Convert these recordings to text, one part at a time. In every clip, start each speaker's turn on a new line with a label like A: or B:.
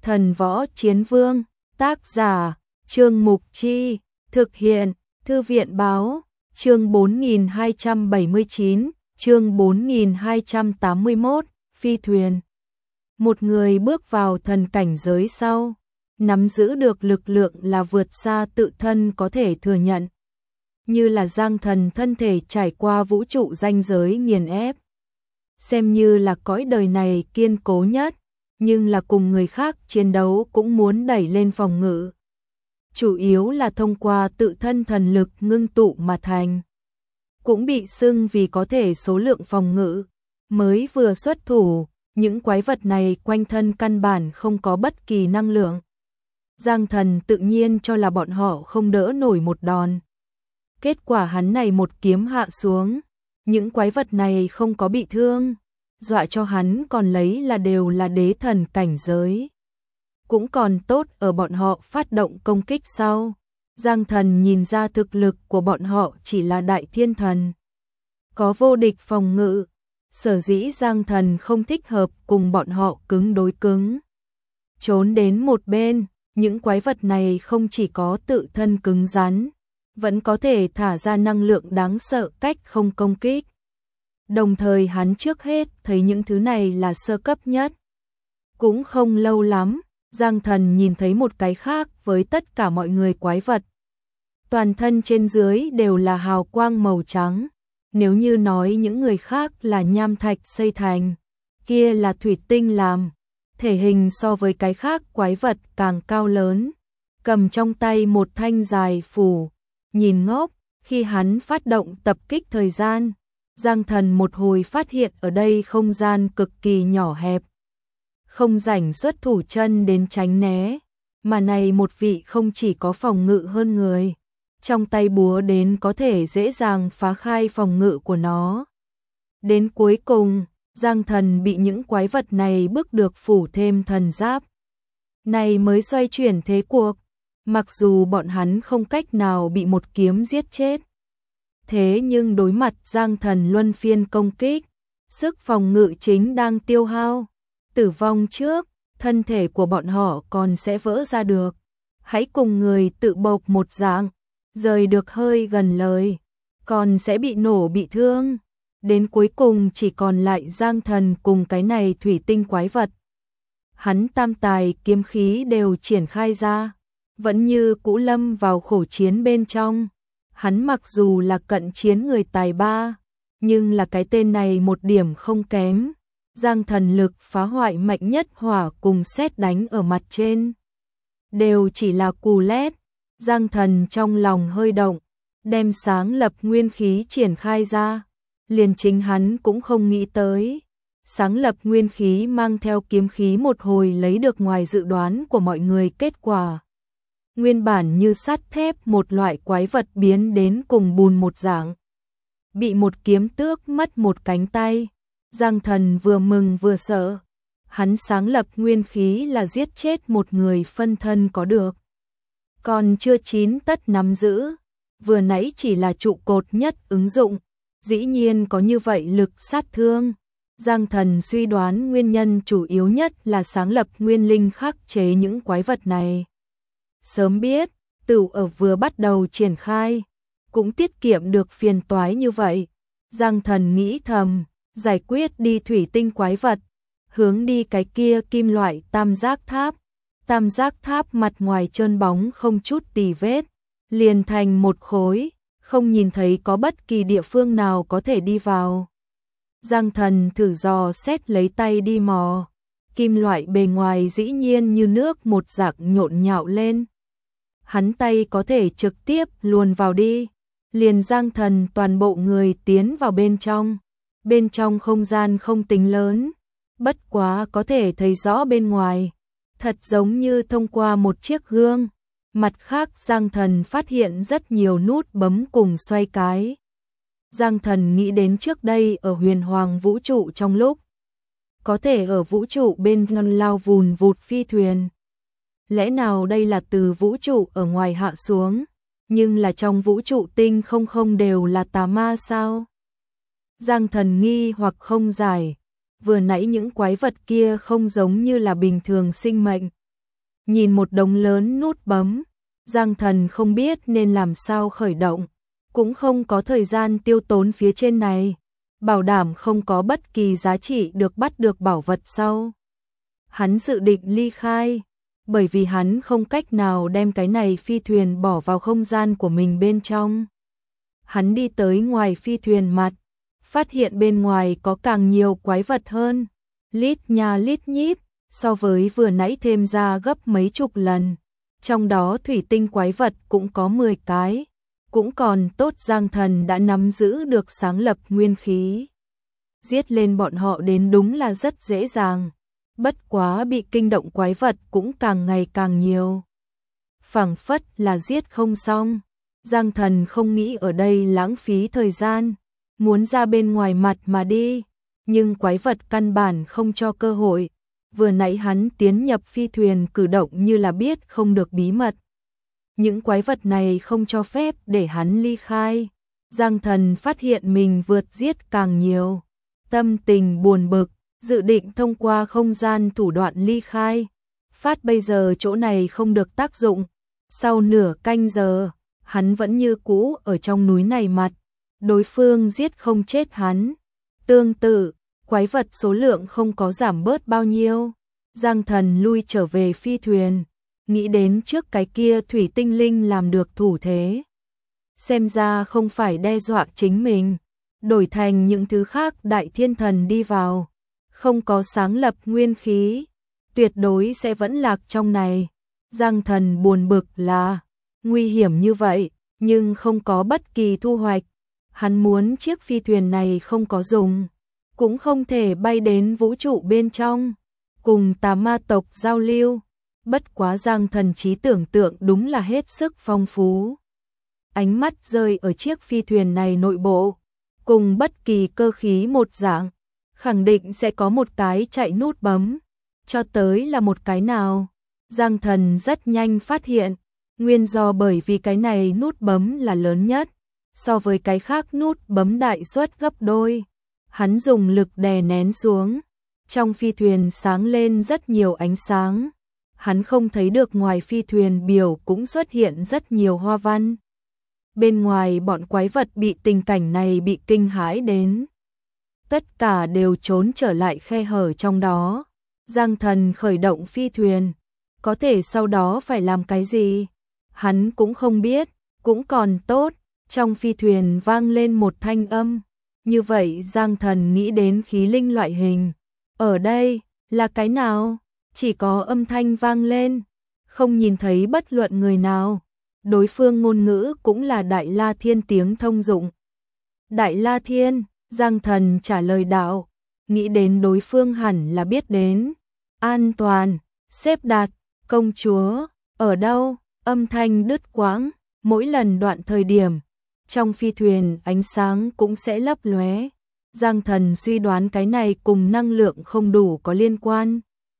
A: Thần Võ Chiến Vương, tác giả, Trương Mục Chi, thực hiện, Thư viện Báo, chương 4279, chương 4281, phi thuyền. Một người bước vào thần cảnh giới sau, nắm giữ được lực lượng là vượt xa tự thân có thể thừa nhận. Như là Giang Thần thân thể trải qua vũ trụ ranh giới nghiền ép. Xem như là cõi đời này kiên cố nhất, nhưng là cùng người khác chiến đấu cũng muốn đẩy lên phòng ngự. Chủ yếu là thông qua tự thân thần lực ngưng tụ mà thành. Cũng bị xưng vì có thể số lượng phòng ngự. Mới vừa xuất thủ, những quái vật này quanh thân căn bản không có bất kỳ năng lượng. Giang Thần tự nhiên cho là bọn họ không đỡ nổi một đòn. Kết quả hắn này một kiếm hạ xuống, những quái vật này không có bị thương, dọa cho hắn còn lấy là đều là đế thần cảnh giới. Cũng còn tốt ở bọn họ phát động công kích sau. Giang Thần nhìn ra thực lực của bọn họ chỉ là đại thiên thần. Có vô địch phòng ngự, sở dĩ Giang Thần không thích hợp cùng bọn họ cứng đối cứng. Trốn đến một bên, những quái vật này không chỉ có tự thân cứng rắn, vẫn có thể thả ra năng lượng đáng sợ cách không công kích. Đồng thời hắn trước hết thấy những thứ này là sơ cấp nhất. Cũng không lâu lắm, Giang Thần nhìn thấy một cái khác với tất cả mọi người quái vật. Toàn thân trên dưới đều là hào quang màu trắng. Nếu như nói những người khác là nham thạch xây thành, kia là thủy tinh làm. Thể hình so với cái khác quái vật càng cao lớn. Cầm trong tay một thanh dài phủ. Nhìn ngốc, khi hắn phát động tập kích thời gian, Giang Thần một hồi phát hiện ở đây không gian cực kỳ nhỏ hẹp. Không rảnh xuất thủ chân đến tránh né, mà này một vị không chỉ có phòng ngự hơn người, trong tay búa đến có thể dễ dàng phá khai phòng ngự của nó. Đến cuối cùng, Giang Thần bị những quái vật này bức được phủ thêm thần giáp. Này mới xoay chuyển thế cuộc, mặc dù bọn hắn không cách nào bị một kiếm giết chết. Thế nhưng đối mặt Giang Thần luân phiên công kích, sức phòng ngự chính đang tiêu hao. Tử vong trước, thân thể của bọn họ còn sẽ vỡ ra được. Hãy cùng người tự bộc một dạng, rời được hơi gần lời, còn sẽ bị nổ bị thương. Đến cuối cùng chỉ còn lại Giang Thần cùng cái này thủy tinh quái vật. Hắn tam tài kiếm khí đều triển khai ra, vẫn như cũ lâm vào khổ chiến bên trong. Hắn mặc dù là cận chiến người tài ba, nhưng là cái tên này một điểm không kém. Giang Thần lực phá hoại mạnh nhất hỏa cùng sét đánh ở mặt trên. Đều chỉ là cù lét. Giang Thần trong lòng hơi động, đem sáng lập nguyên khí triển khai ra. Liền chính hắn cũng không nghĩ tới. Sáng lập nguyên khí mang theo kiếm khí một hồi lấy được ngoài dự đoán của mọi người kết quả. Nguyên bản như sắt thép một loại quái vật biến đến cùng bùn một dạng. Bị một kiếm tước mất một cánh tay. Giang Thần vừa mừng vừa sợ. Hắn sáng lập nguyên khí là giết chết một người phân thân có được. Còn chưa chín tất nắm giữ. Vừa nãy chỉ là trụ cột nhất ứng dụng. Dĩ nhiên có như vậy lực sát thương. Giang Thần suy đoán nguyên nhân chủ yếu nhất là sáng lập nguyên linh khắc chế những quái vật này. Sớm biết, từ ở vừa bắt đầu triển khai, cũng tiết kiệm được phiền toái như vậy. Giang Thần nghĩ thầm, giải quyết đi thủy tinh quái vật, hướng đi cái kia kim loại tam giác tháp. Tam giác tháp mặt ngoài trơn bóng không chút tì vết, liền thành một khối, không nhìn thấy có bất kỳ địa phương nào có thể đi vào. Giang Thần thử dò xét lấy tay đi mò, kim loại bề ngoài dĩ nhiên như nước một dạng nhộn nhạo lên. Hắn tay có thể trực tiếp luồn vào đi, liền Giang Thần toàn bộ người tiến vào bên trong. Bên trong không gian không tính lớn, bất quá có thể thấy rõ bên ngoài, thật giống như thông qua một chiếc gương. Mặt khác Giang Thần phát hiện rất nhiều nút bấm cùng xoay cái. Giang Thần nghĩ đến trước đây ở huyền hoàng vũ trụ trong lúc có thể ở vũ trụ bên lao vùn vụt phi thuyền. Lẽ nào đây là từ vũ trụ ở ngoài hạ xuống, nhưng là trong vũ trụ tinh không đều là tà ma sao? Giang Thần nghi hoặc không giải, vừa nãy những quái vật kia không giống như là bình thường sinh mệnh, nhìn một đống lớn nút bấm, Giang Thần không biết nên làm sao khởi động, cũng không có thời gian tiêu tốn phía trên này, bảo đảm không có bất kỳ giá trị được bắt được bảo vật sau. Hắn dự định ly khai, bởi vì hắn không cách nào đem cái này phi thuyền bỏ vào không gian của mình bên trong. Hắn đi tới ngoài phi thuyền mặt, phát hiện bên ngoài có càng nhiều quái vật hơn, lít nha lít nhít, so với vừa nãy thêm ra gấp mấy chục lần. Trong đó thủy tinh quái vật cũng có 10 cái, cũng còn tốt Giang Thần đã nắm giữ được sáng lập nguyên khí. Giết lên bọn họ đến đúng là rất dễ dàng, bất quá bị kinh động quái vật cũng càng ngày càng nhiều. Phảng phất là giết không xong, Giang Thần không nghĩ ở đây lãng phí thời gian, muốn ra bên ngoài mặt mà đi, nhưng quái vật căn bản không cho cơ hội. Vừa nãy hắn tiến nhập phi thuyền cử động như là biết không được bí mật. Những quái vật này không cho phép để hắn ly khai. Giang Thần phát hiện mình vượt giết càng nhiều. Tâm tình buồn bực, dự định thông qua không gian thủ đoạn ly khai. Phát bây giờ chỗ này không được tác dụng. Sau nửa canh giờ, hắn vẫn như cũ ở trong núi này mặt. Đối phương giết không chết hắn. Tương tự, quái vật số lượng không có giảm bớt bao nhiêu. Giang Thần lui trở về phi thuyền, nghĩ đến trước cái kia thủy tinh linh làm được thủ thế. Xem ra không phải đe dọa chính mình, đổi thành những thứ khác đại thiên thần đi vào, không có sáng lập nguyên khí, tuyệt đối sẽ vẫn lạc trong này. Giang Thần buồn bực là, nguy hiểm như vậy, nhưng không có bất kỳ thu hoạch. Hắn muốn chiếc phi thuyền này không có dùng, cũng không thể bay đến vũ trụ bên trong, cùng tà ma tộc giao lưu. Bất quá Giang Thần trí tưởng tượng đúng là hết sức phong phú. Ánh mắt rơi ở chiếc phi thuyền này nội bộ, cùng bất kỳ cơ khí một dạng, khẳng định sẽ có một cái chạy nút bấm, cho tới là một cái nào. Giang Thần rất nhanh phát hiện, nguyên do bởi vì cái này nút bấm là lớn nhất, so với cái khác nút bấm đại suất gấp đôi. Hắn dùng lực đè nén xuống, trong phi thuyền sáng lên rất nhiều ánh sáng. Hắn không thấy được ngoài phi thuyền biểu cũng xuất hiện rất nhiều hoa văn. Bên ngoài bọn quái vật bị tình cảnh này bị kinh hãi đến. Tất cả đều trốn trở lại khe hở trong đó. Giang Thần khởi động phi thuyền, có thể sau đó phải làm cái gì? Hắn cũng không biết, cũng còn tốt, trong phi thuyền vang lên một thanh âm. Như vậy Giang Thần nghĩ đến khí linh loại hình. Ở đây, là cái nào? Chỉ có âm thanh vang lên, không nhìn thấy bất luận người nào. Đối phương ngôn ngữ cũng là Đại La Thiên tiếng thông dụng. Đại La Thiên, Giang Thần trả lời đạo, nghĩ đến đối phương hẳn là biết đến. An toàn, xếp đặt, công chúa, ở đâu? Âm thanh đứt quãng, mỗi lần đoạn thời điểm, trong phi thuyền ánh sáng cũng sẽ lấp lóe. Giang Thần suy đoán cái này cùng năng lượng không đủ có liên quan.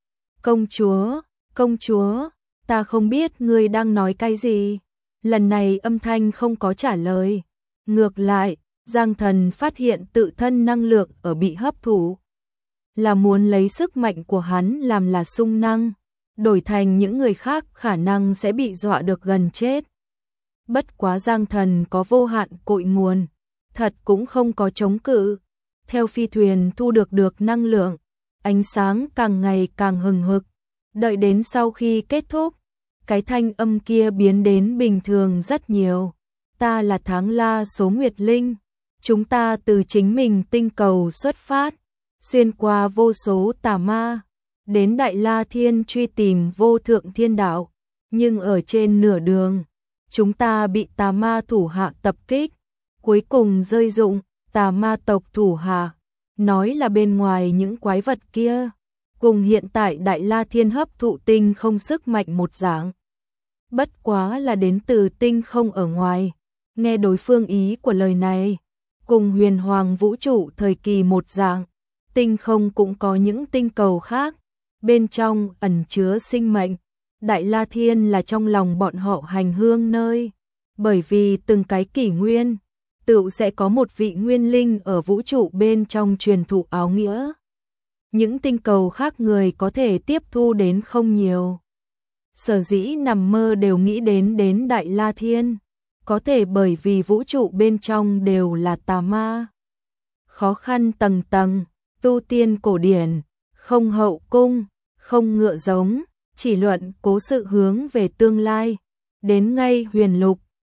A: Công chúa, ta không biết ngươi đang nói cái gì. Lần này âm thanh không có trả lời. Ngược lại, Giang Thần phát hiện tự thân năng lượng ở bị hấp thụ. Là muốn lấy sức mạnh của hắn làm là sung năng, đổi thành những người khác khả năng sẽ bị dọa được gần chết. Bất quá Giang Thần có vô hạn cội nguồn, thật cũng không có chống cự. Theo phi thuyền thu được năng lượng, ánh sáng càng ngày càng hừng hực. Đợi đến sau khi kết thúc, cái thanh âm kia biến đến bình thường rất nhiều. Ta là Tháng La số Nguyệt Linh, chúng ta từ chính mình tinh cầu xuất phát, xuyên qua vô số tà ma, đến Đại La Thiên truy tìm vô thượng thiên đạo. Nhưng ở trên nửa đường, chúng ta bị tà ma thủ hạ tập kích, cuối cùng rơi dụng. Tà ma tộc thủ hạ, nói là bên ngoài những quái vật kia, cùng hiện tại Đại La Thiên hấp thụ tinh không sức mạnh một dạng. Bất quá là đến từ tinh không ở ngoài. Nghe đối phương ý của lời này, cùng huyền hoàng vũ trụ thời kỳ một dạng, tinh không cũng có những tinh cầu khác, bên trong ẩn chứa sinh mệnh. Đại La Thiên là trong lòng bọn họ hành hương nơi, bởi vì từng cái kỷ nguyên tự sẽ có một vị nguyên linh ở vũ trụ bên trong truyền thụ áo nghĩa. Những tinh cầu khác người có thể tiếp thu đến không nhiều. sở dĩ nằm mơ đều nghĩ đến Đại La Thiên, có thể bởi vì vũ trụ bên trong đều là tà ma. Khó khăn tầng tầng, tu tiên cổ điển, không hậu cung, không ngựa giống, chỉ luận cố sự hướng về tương lai. Đến ngay huyền lục,